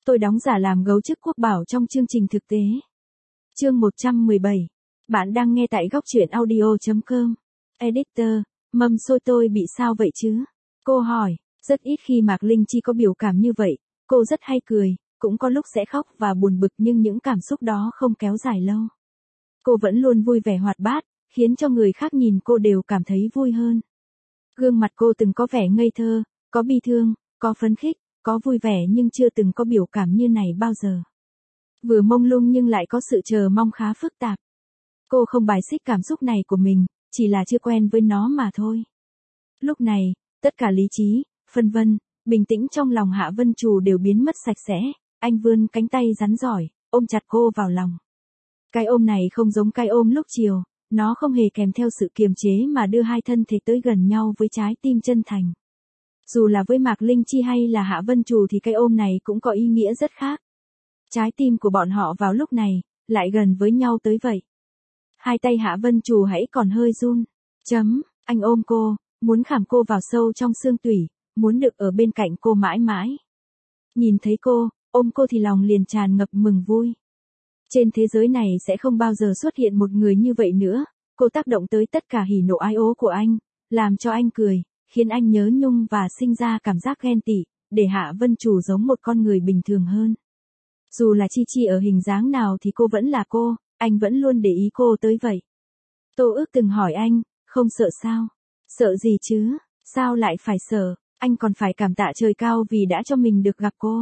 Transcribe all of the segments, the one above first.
Tôi đóng giả làm gấu trúc quốc bảo trong chương trình thực tế. Chương 117. Bạn đang nghe tại góc truyện audio.com. Editor, mâm xôi tôi bị sao vậy chứ? Cô hỏi, rất ít khi Mạc Linh Chi có biểu cảm như vậy, cô rất hay cười, cũng có lúc sẽ khóc và buồn bực nhưng những cảm xúc đó không kéo dài lâu. Cô vẫn luôn vui vẻ hoạt bát, khiến cho người khác nhìn cô đều cảm thấy vui hơn. Gương mặt cô từng có vẻ ngây thơ, có bi thương, có phấn khích, có vui vẻ nhưng chưa từng có biểu cảm như này bao giờ. Vừa mông lung nhưng lại có sự chờ mong khá phức tạp. Cô không bài xích cảm xúc này của mình, chỉ là chưa quen với nó mà thôi. Lúc này, tất cả lý trí, phân vân, bình tĩnh trong lòng Hạ Vân Trù đều biến mất sạch sẽ, anh vươn cánh tay rắn giỏi, ôm chặt cô vào lòng. Cái ôm này không giống cái ôm lúc chiều, nó không hề kèm theo sự kiềm chế mà đưa hai thân thể tới gần nhau với trái tim chân thành. Dù là với Mạc Linh Chi hay là Hạ Vân Trù thì cái ôm này cũng có ý nghĩa rất khác. Trái tim của bọn họ vào lúc này, lại gần với nhau tới vậy. Hai tay Hạ Vân Trù hãy còn hơi run. Anh ôm cô, muốn khảm cô vào sâu trong xương tủy, muốn được ở bên cạnh cô mãi mãi. Nhìn thấy cô, ôm cô thì lòng liền tràn ngập mừng vui. Trên thế giới này sẽ không bao giờ xuất hiện một người như vậy nữa, cô tác động tới tất cả hỉ nộ ái ố của anh, làm cho anh cười, khiến anh nhớ nhung và sinh ra cảm giác ghen tị, để Hạ Vân Trù giống một con người bình thường hơn. Dù là Chi Chi ở hình dáng nào thì cô vẫn là cô, anh vẫn luôn để ý cô tới vậy. Tô Ước từng hỏi anh, không sợ sao? Sợ gì chứ? Sao lại phải sợ? Anh còn phải cảm tạ trời cao vì đã cho mình được gặp cô.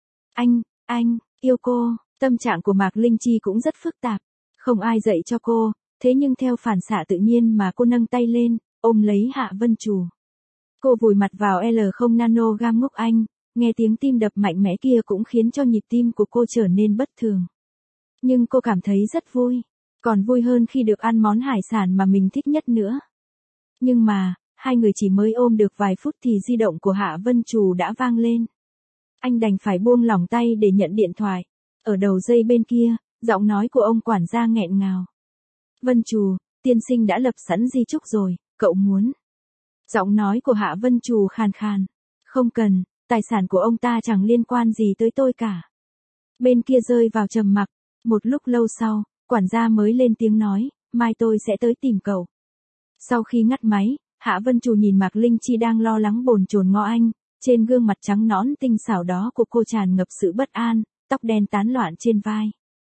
Anh, yêu cô. Tâm trạng của Mạc Linh Chi cũng rất phức tạp. Không ai dạy cho cô, thế nhưng theo phản xạ tự nhiên mà cô nâng tay lên, ôm lấy Hạ Vân Trù. Cô vùi mặt vào L0 nanogram ngốc anh, nghe tiếng tim đập mạnh mẽ kia cũng khiến cho nhịp tim của cô trở nên bất thường. Nhưng cô cảm thấy rất vui, còn vui hơn khi được ăn món hải sản mà mình thích nhất nữa. Nhưng mà, hai người chỉ mới ôm được vài phút thì di động của Hạ Vân Trù đã vang lên. Anh đành phải buông lỏng tay để nhận điện thoại. Ở đầu dây bên kia, giọng nói của ông quản gia nghẹn ngào. Vân Trù, tiên sinh đã lập sẵn di chúc rồi, cậu muốn. Giọng nói của Hạ Vân Trù khàn khàn. Không cần, tài sản của ông ta chẳng liên quan gì tới tôi cả. Bên kia rơi vào trầm mặc, một lúc lâu sau, quản gia mới lên tiếng nói, mai tôi sẽ tới tìm cậu. Sau khi ngắt máy, Hạ Vân Trù nhìn Mạc Linh Chi đang lo lắng bồn chồn ngó anh, trên gương mặt trắng nõn tinh xảo đó của cô tràn ngập sự bất an, tóc đen tán loạn trên vai.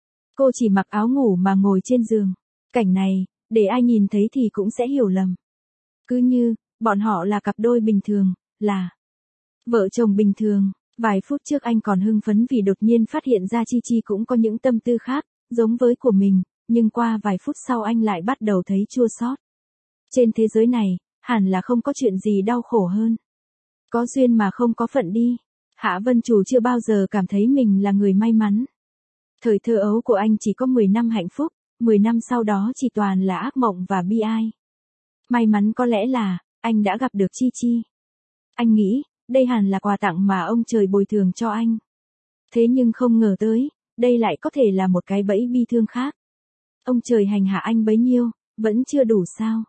Cô chỉ mặc áo ngủ mà ngồi trên giường. Cảnh này, để ai nhìn thấy thì cũng sẽ hiểu lầm. Cứ như, bọn họ là cặp đôi bình thường, là vợ chồng bình thường. Vài phút trước anh còn hưng phấn vì đột nhiên phát hiện ra Chi Chi cũng có những tâm tư khác, giống với của mình, nhưng qua vài phút sau anh lại bắt đầu thấy chua xót. Trên thế giới này, hẳn là không có chuyện gì đau khổ hơn. Có duyên mà không có phận đi. Hạ Vân Trù chưa bao giờ cảm thấy mình là người may mắn. Thời thơ ấu của anh chỉ có 10 năm hạnh phúc, 10 năm sau đó chỉ toàn là ác mộng và bi ai. May mắn có lẽ là, anh đã gặp được Chi Chi. Anh nghĩ, đây hẳn là quà tặng mà ông trời bồi thường cho anh. Thế nhưng không ngờ tới, đây lại có thể là một cái bẫy bi thương khác. Ông trời hành hạ anh bấy nhiêu, vẫn chưa đủ sao?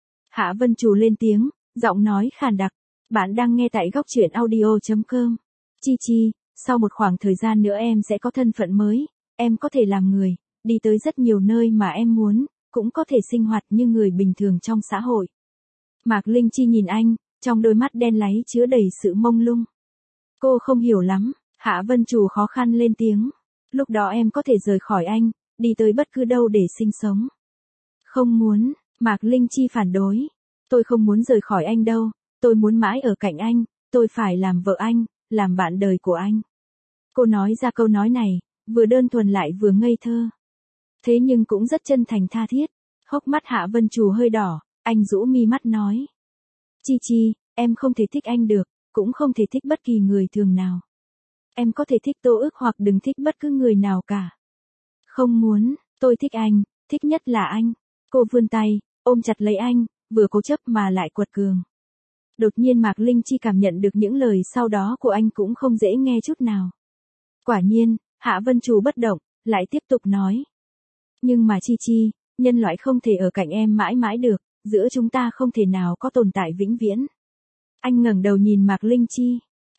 Hạ Vân Trù lên tiếng, giọng nói khàn đặc. Bạn đang nghe tại góc truyện audio.com. Chi Chi, sau một khoảng thời gian nữa em sẽ có thân phận mới, em có thể làm người, đi tới rất nhiều nơi mà em muốn, cũng có thể sinh hoạt như người bình thường trong xã hội. Mạc Linh Chi nhìn anh, trong đôi mắt đen láy chứa đầy sự mông lung. Cô không hiểu lắm, Hạ Vân Trù khó khăn lên tiếng. Lúc đó em có thể rời khỏi anh, đi tới bất cứ đâu để sinh sống. Không muốn, Mạc Linh Chi phản đối. Tôi không muốn rời khỏi anh đâu, tôi muốn mãi ở cạnh anh, tôi phải làm vợ anh, làm bạn đời của anh. Cô nói ra câu nói này, vừa đơn thuần lại vừa ngây thơ. Thế nhưng cũng rất chân thành tha thiết. Hốc mắt Hạ Vân Trù hơi đỏ, anh rũ mi mắt nói. Chi Chi, em không thể thích anh được, cũng không thể thích bất kỳ người thường nào. Em có thể thích Tô Ước hoặc đừng thích bất cứ người nào cả. Không muốn, tôi thích anh, thích nhất là anh. Cô vươn tay, ôm chặt lấy anh, vừa cố chấp mà lại quật cường. Đột nhiên Mạc Linh Chi cảm nhận được những lời sau đó của anh cũng không dễ nghe chút nào. Quả nhiên, Hạ Vân Trù bất động, lại tiếp tục nói. Nhưng mà Chi Chi, nhân loại không thể ở cạnh em mãi mãi được, giữa chúng ta không thể nào có tồn tại vĩnh viễn. Anh ngẩng đầu nhìn Mạc Linh Chi.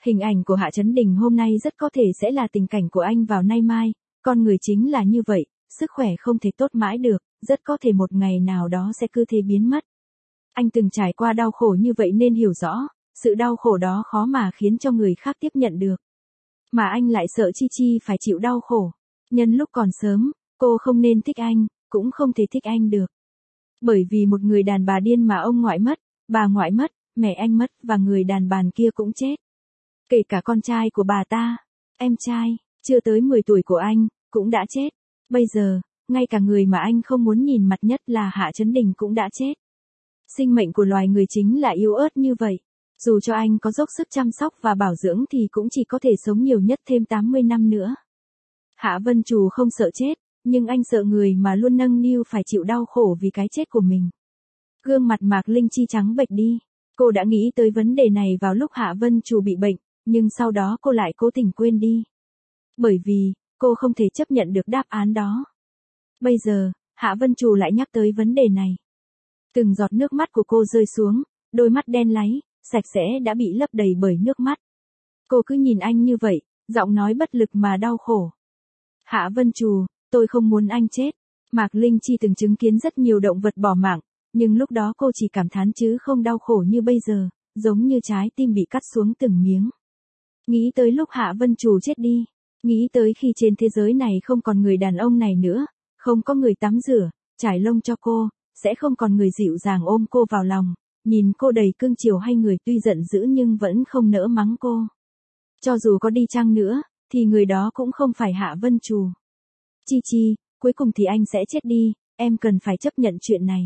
Hình ảnh của Hạ Chấn Đình hôm nay rất có thể sẽ là tình cảnh của anh vào nay mai, con người chính là như vậy, sức khỏe không thể tốt mãi được, rất có thể một ngày nào đó sẽ cứ thế biến mất. Anh từng trải qua đau khổ như vậy nên hiểu rõ, sự đau khổ đó khó mà khiến cho người khác tiếp nhận được. Mà anh lại sợ Chi Chi phải chịu đau khổ. Nhân lúc còn sớm, cô không nên thích anh, cũng không thể thích anh được. Bởi vì một người đàn bà điên mà ông ngoại mất, bà ngoại mất, mẹ anh mất và người đàn bà kia cũng chết. Kể cả con trai của bà ta, em trai, chưa tới 10 tuổi của anh, cũng đã chết. Bây giờ, ngay cả người mà anh không muốn nhìn mặt nhất là Hạ Chấn Đình cũng đã chết. Sinh mệnh của loài người chính là yếu ớt như vậy. Dù cho anh có dốc sức chăm sóc và bảo dưỡng thì cũng chỉ có thể sống nhiều nhất thêm 80 năm nữa. Hạ Vân Trù không sợ chết, nhưng anh sợ người mà luôn nâng niu phải chịu đau khổ vì cái chết của mình. Gương mặt Mạc Linh Chi trắng bệch đi. Cô đã nghĩ tới vấn đề này vào lúc Hạ Vân Trù bị bệnh, nhưng sau đó cô lại cố tình quên đi. Bởi vì, cô không thể chấp nhận được đáp án đó. Bây giờ, Hạ Vân Trù lại nhắc tới vấn đề này. Từng giọt nước mắt của cô rơi xuống, đôi mắt đen láy, sạch sẽ đã bị lấp đầy bởi nước mắt. Cô cứ nhìn anh như vậy, giọng nói bất lực mà đau khổ. Hạ Vân Trù, tôi không muốn anh chết. Mạc Linh Chi từng chứng kiến rất nhiều động vật bỏ mạng, nhưng lúc đó cô chỉ cảm thán chứ không đau khổ như bây giờ, giống như trái tim bị cắt xuống từng miếng. Nghĩ tới lúc Hạ Vân Trù chết đi, nghĩ tới khi trên thế giới này không còn người đàn ông này nữa, không có người tắm rửa, trải lông cho cô, sẽ không còn người dịu dàng ôm cô vào lòng, nhìn cô đầy cưng chiều hay người tuy giận dữ nhưng vẫn không nỡ mắng cô. Cho dù có đi chăng nữa, thì người đó cũng không phải Hạ Vân Trù. Chi Chi, cuối cùng thì anh sẽ chết đi, em cần phải chấp nhận chuyện này.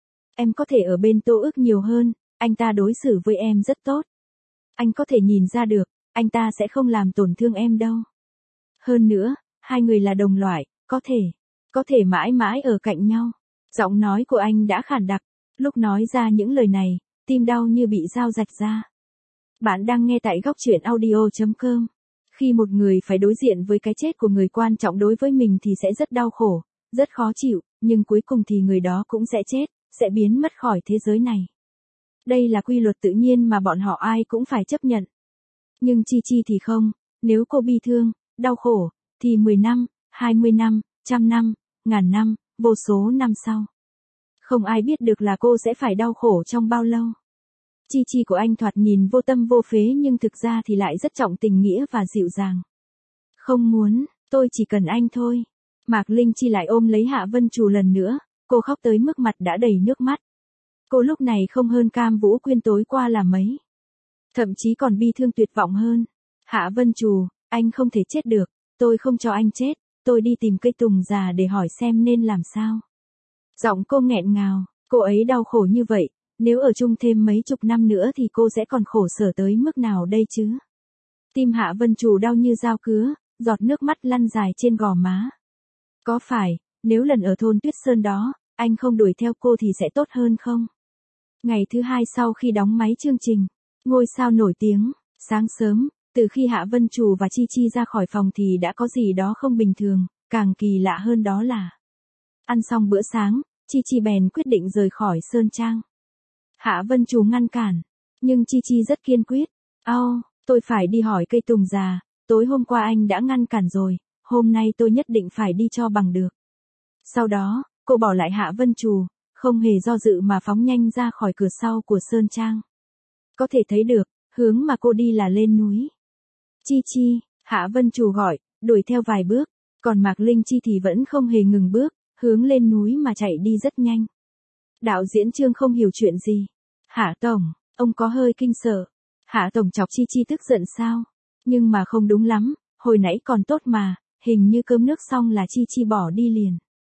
Em có thể ở bên Tô Ức nhiều hơn, anh ta đối xử với em rất tốt. Anh có thể nhìn ra được, anh ta sẽ không làm tổn thương em đâu. Hơn nữa, hai người là đồng loại, có thể mãi mãi ở cạnh nhau. Giọng nói của anh đã khàn đặc, lúc nói ra những lời này, tim đau như bị dao rạch ra. Bạn đang nghe tại góc truyện audio.com. Khi một người phải đối diện với cái chết của người quan trọng đối với mình thì sẽ rất đau khổ, rất khó chịu, nhưng cuối cùng thì người đó cũng sẽ chết, sẽ biến mất khỏi thế giới này. Đây là quy luật tự nhiên mà bọn họ ai cũng phải chấp nhận. Nhưng Chi Chi thì không, nếu cô bi thương, đau khổ, thì 10 năm, 20 năm, 100 năm, ngàn năm, vô số năm sau. Không ai biết được là cô sẽ phải đau khổ trong bao lâu. Chi Chi của anh thoạt nhìn vô tâm vô phế nhưng thực ra thì lại rất trọng tình nghĩa và dịu dàng. Không muốn, tôi chỉ cần anh thôi. Mạc Linh Chi lại ôm lấy Hạ Vân Trù lần nữa, cô khóc tới mức mặt đã đầy nước mắt. Cô lúc này không hơn Cam Vũ Quyên tối qua là mấy. Thậm chí còn bi thương tuyệt vọng hơn. Hạ Vân Trù, anh không thể chết được, tôi không cho anh chết, tôi đi tìm cây tùng già để hỏi xem nên làm sao. Giọng cô nghẹn ngào, cô ấy đau khổ như vậy, nếu ở chung thêm mấy chục năm nữa thì cô sẽ còn khổ sở tới mức nào đây chứ? Tim Hạ Vân Trù đau như dao cứa, giọt nước mắt lăn dài trên gò má. Có phải, nếu lần ở thôn Tuyết Sơn đó, anh không đuổi theo cô thì sẽ tốt hơn không? Ngày thứ hai sau khi đóng máy chương trình, ngôi sao nổi tiếng, sáng sớm, từ khi Hạ Vân Trù và Chi Chi ra khỏi phòng thì đã có gì đó không bình thường, càng kỳ lạ hơn đó là ăn xong bữa sáng, Chi Chi bèn quyết định rời khỏi Sơn Trang. Hạ Vân Trù ngăn cản, nhưng Chi Chi rất kiên quyết. Tôi phải đi hỏi cây tùng già, tối hôm qua anh đã ngăn cản rồi, hôm nay tôi nhất định phải đi cho bằng được. Sau đó, cô bỏ lại Hạ Vân Trù, không hề do dự mà phóng nhanh ra khỏi cửa sau của Sơn Trang. Có thể thấy được, hướng mà cô đi là lên núi. Chi Chi, Hạ Vân Trù gọi, đuổi theo vài bước, còn Mạc Linh Chi thì vẫn không hề ngừng bước, hướng lên núi mà chạy đi rất nhanh. Đạo diễn Trương không hiểu chuyện gì. Hạ Tổng, ông có hơi kinh sợ. Hạ Tổng chọc Chi Chi tức giận sao? Nhưng mà không đúng lắm, hồi nãy còn tốt mà, hình như cơm nước xong là Chi Chi bỏ đi liền.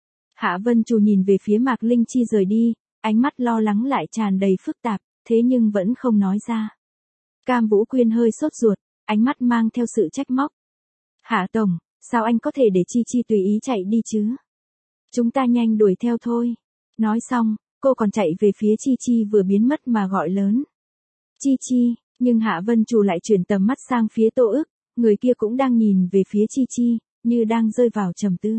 Hạ Vân Trù nhìn về phía Mạc Linh Chi rời đi, ánh mắt lo lắng lại tràn đầy phức tạp, thế nhưng vẫn không nói ra. Cam Vũ Quyên hơi sốt ruột, ánh mắt mang theo sự trách móc. Hạ Tổng, sao anh có thể để Chi Chi tùy ý chạy đi chứ? Chúng ta nhanh đuổi theo thôi. Nói xong, cô còn chạy về phía Chi Chi vừa biến mất mà gọi lớn. Chi Chi, nhưng Hạ Vân Trù lại chuyển tầm mắt sang phía Tô Ức, người kia cũng đang nhìn về phía Chi Chi, như đang rơi vào trầm tư.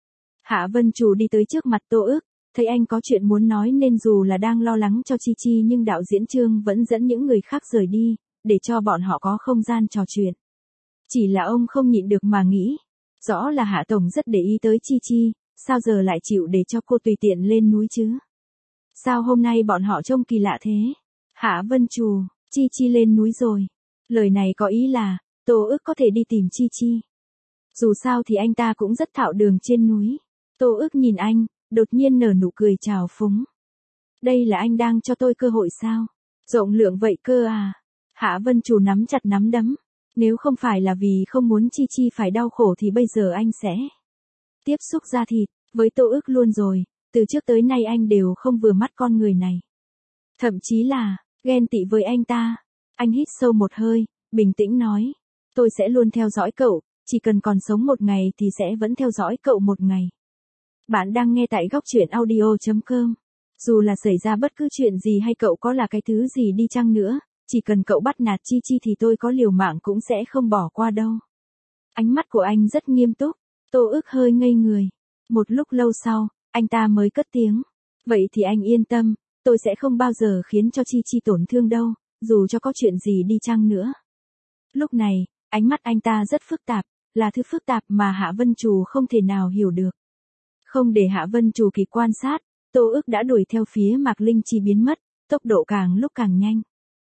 Hạ Vân Trù đi tới trước mặt Tô Ức, thấy anh có chuyện muốn nói nên dù là đang lo lắng cho Chi Chi nhưng đạo diễn Trương vẫn dẫn những người khác rời đi, để cho bọn họ có không gian trò chuyện. Chỉ là ông không nhịn được mà nghĩ, rõ là Hạ Tổng rất để ý tới Chi Chi, sao giờ lại chịu để cho cô tùy tiện lên núi chứ? Sao hôm nay bọn họ trông kỳ lạ thế? Hạ Vân Trù, Chi Chi lên núi rồi. Lời này có ý là, Tô Ức có thể đi tìm Chi Chi. Dù sao thì anh ta cũng rất thạo đường trên núi. Tô Ức nhìn anh, đột nhiên nở nụ cười trào phúng. Đây là anh đang cho tôi cơ hội sao? Rộng lượng vậy cơ à? Hạ Vân Trù nắm chặt nắm đấm. Nếu không phải là vì không muốn Chi Chi phải đau khổ thì bây giờ anh sẽ tiếp xúc da thịt với Tô Ức luôn rồi. Từ trước tới nay anh đều không vừa mắt con người này. Thậm chí là ghen tị với anh ta. Anh hít sâu một hơi, bình tĩnh nói. Tôi sẽ luôn theo dõi cậu, chỉ cần còn sống một ngày thì sẽ vẫn theo dõi cậu một ngày. Bạn đang nghe tại góc truyện audio.com. Dù là xảy ra bất cứ chuyện gì hay cậu có là cái thứ gì đi chăng nữa, chỉ cần cậu bắt nạt Chi Chi thì tôi có liều mạng cũng sẽ không bỏ qua đâu. Ánh mắt của anh rất nghiêm túc. Tô Ức hơi ngây người. Một lúc lâu sau, anh ta mới cất tiếng. Vậy thì anh yên tâm, tôi sẽ không bao giờ khiến cho Chi Chi tổn thương đâu, dù cho có chuyện gì đi chăng nữa. Lúc này, ánh mắt anh ta rất phức tạp, là thứ phức tạp mà Hạ Vân Trù không thể nào hiểu được. Không để Hạ Vân Trù kịp quan sát, Tô Ức đã đuổi theo phía Mạc Linh Chi biến mất, tốc độ càng lúc càng nhanh.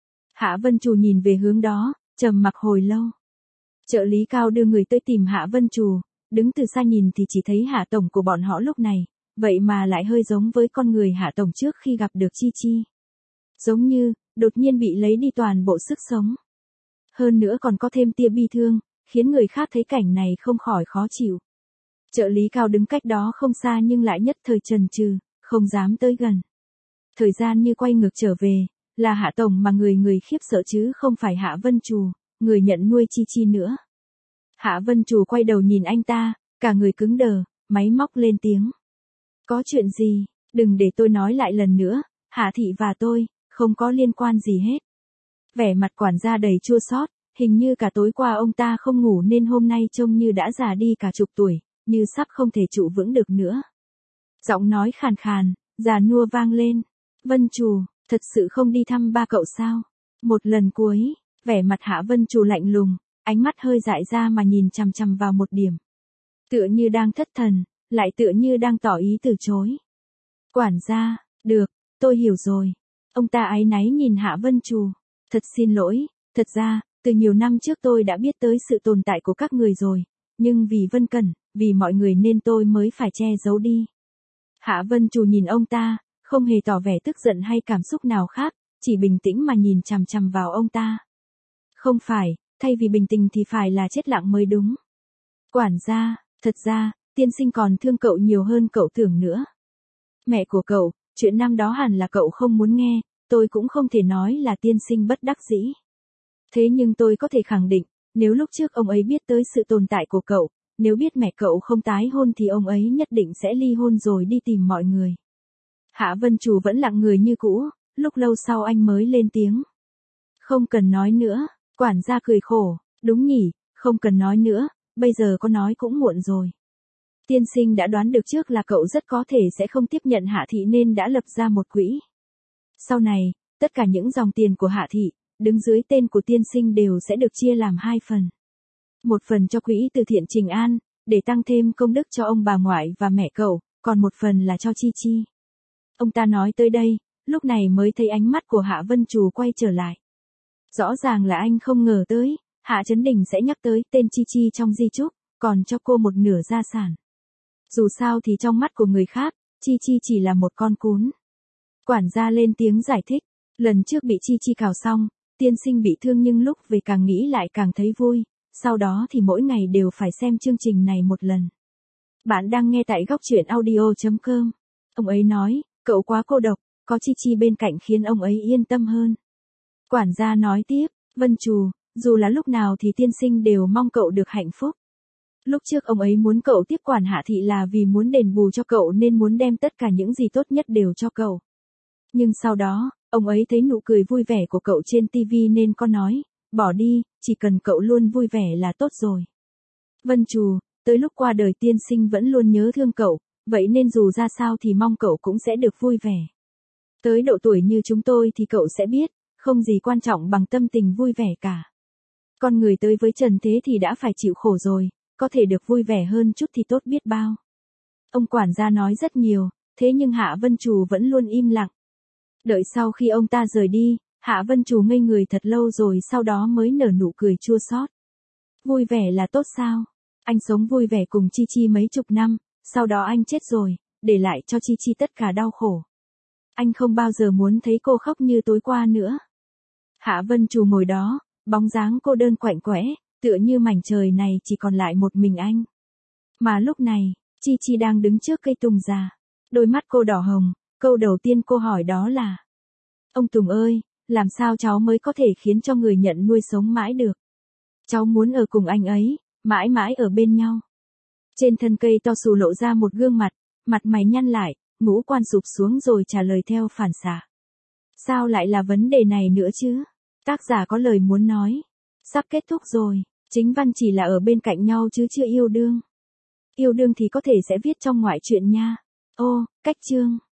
Hạ Vân Trù nhìn về hướng đó, trầm mặc hồi lâu. Trợ lý Cao đưa người tới tìm Hạ Vân Trù, đứng từ xa nhìn thì chỉ thấy Hạ Tổng của bọn họ lúc này, vậy mà lại hơi giống với con người Hạ Tổng trước khi gặp được Chi Chi. Giống như, đột nhiên bị lấy đi toàn bộ sức sống. Hơn nữa còn có thêm tia bi thương, khiến người khác thấy cảnh này không khỏi khó chịu. Trợ lý Cao đứng cách đó không xa nhưng lại nhất thời chần chừ, không dám tới gần. Thời gian như quay ngược trở về, là Hạ Tổng mà người khiếp sợ chứ không phải Hạ Vân Trù, người nhận nuôi Chi Chi nữa. Hạ Vân Trù quay đầu nhìn anh ta, cả người cứng đờ, máy móc lên tiếng. Có chuyện gì, đừng để tôi nói lại lần nữa, Hạ Thị và tôi, không có liên quan gì hết. Vẻ mặt quản gia đầy chua xót, hình như cả tối qua ông ta không ngủ nên hôm nay trông như đã già đi cả chục tuổi, như sắp không thể trụ vững được nữa. Giọng nói khàn khàn, già nua vang lên. Vân Trù, thật sự không đi thăm ba cậu sao? Một lần cuối, vẻ mặt Hạ Vân Trù lạnh lùng, ánh mắt hơi dại ra mà nhìn chằm chằm vào một điểm. Tựa như đang thất thần, lại tựa như đang tỏ ý từ chối. Quản gia, được, tôi hiểu rồi. Ông ta áy náy nhìn Hạ Vân Trù. Thật xin lỗi, thật ra, từ nhiều năm trước tôi đã biết tới sự tồn tại của các người rồi, nhưng vì Vân Cẩn, vì mọi người nên tôi mới phải che giấu đi. Hạ Vân Trù nhìn ông ta, không hề tỏ vẻ tức giận hay cảm xúc nào khác, chỉ bình tĩnh mà nhìn chằm chằm vào ông ta. Không phải, thay vì bình tĩnh thì phải là chết lặng mới đúng. Quản gia, thật ra, tiên sinh còn thương cậu nhiều hơn cậu tưởng nữa. Mẹ của cậu, chuyện năm đó hẳn là cậu không muốn nghe, tôi cũng không thể nói là tiên sinh bất đắc dĩ. Thế nhưng tôi có thể khẳng định, nếu lúc trước ông ấy biết tới sự tồn tại của cậu, nếu biết mẹ cậu không tái hôn thì ông ấy nhất định sẽ ly hôn rồi đi tìm mọi người. Hạ Vân Trù vẫn lặng người như cũ, lúc lâu sau anh mới lên tiếng. Không cần nói nữa, quản gia cười khổ, đúng nhỉ, không cần nói nữa, bây giờ có nói cũng muộn rồi. Tiên sinh đã đoán được trước là cậu rất có thể sẽ không tiếp nhận Hạ Thị nên đã lập ra một quỹ. Sau này, tất cả những dòng tiền của Hạ Thị, đứng dưới tên của tiên sinh đều sẽ được chia làm 2 phần. Một phần cho quỹ từ thiện Trình An, để tăng thêm công đức cho ông bà ngoại và mẹ cậu, còn một phần là cho Chi Chi. Ông ta nói tới đây, lúc này mới thấy ánh mắt của Hạ Vân Trù quay trở lại. Rõ ràng là anh không ngờ tới, Hạ Chấn Đình sẽ nhắc tới tên Chi Chi trong di chúc, còn cho cô một nửa gia sản. Dù sao thì trong mắt của người khác, Chi Chi chỉ là một con cún. Quản gia lên tiếng giải thích, lần trước bị Chi Chi cào xong, tiên sinh bị thương nhưng lúc về càng nghĩ lại càng thấy vui, sau đó thì mỗi ngày đều phải xem chương trình này một lần. Bạn đang nghe tại góc truyện audio.com. Ông ấy nói, cậu quá cô độc, có Chi Chi bên cạnh khiến ông ấy yên tâm hơn. Quản gia nói tiếp, Vân Trù, dù là lúc nào thì tiên sinh đều mong cậu được hạnh phúc. Lúc trước ông ấy muốn cậu tiếp quản Hạ Thị là vì muốn đền bù cho cậu nên muốn đem tất cả những gì tốt nhất đều cho cậu. Nhưng sau đó, ông ấy thấy nụ cười vui vẻ của cậu trên TV nên có nói, bỏ đi, chỉ cần cậu luôn vui vẻ là tốt rồi. Vân Trù, tới lúc qua đời tiên sinh vẫn luôn nhớ thương cậu, vậy nên dù ra sao thì mong cậu cũng sẽ được vui vẻ. Tới độ tuổi như chúng tôi thì cậu sẽ biết, Không gì quan trọng bằng tâm tình vui vẻ cả. Con người tới với trần thế thì đã phải chịu khổ rồi, có thể được vui vẻ hơn chút thì tốt biết bao. Ông quản gia nói rất nhiều, thế nhưng Hạ Vân Trù vẫn luôn im lặng. Đợi sau khi ông ta rời đi, Hạ Vân Trù ngây người thật lâu rồi sau đó mới nở nụ cười chua xót. Vui vẻ là tốt sao? Anh sống vui vẻ cùng Chi Chi mấy chục năm, sau đó anh chết rồi, để lại cho Chi Chi tất cả đau khổ. Anh không bao giờ muốn thấy cô khóc như tối qua nữa. Hạ Vân Trù ngồi đó, bóng dáng cô đơn quạnh quẽ, tựa như mảnh trời này chỉ còn lại một mình anh. Mà lúc này, Chi Chi đang đứng trước cây tùng già. Đôi mắt cô đỏ hồng, câu đầu tiên cô hỏi đó là: ông Tùng ơi, làm sao cháu mới có thể khiến cho người nhận nuôi sống mãi được? Cháu muốn ở cùng anh ấy, mãi mãi ở bên nhau. Trên thân cây to xù lộ ra một gương mặt, mặt mày nhăn lại, ngũ quan sụp xuống rồi trả lời theo phản xạ. Sao lại là vấn đề này nữa chứ? Tác giả có lời muốn nói. Sắp kết thúc rồi, chính văn chỉ là ở bên cạnh nhau chứ chưa yêu đương. Yêu đương thì có thể sẽ viết trong ngoại truyện nha. Ô, cách chương.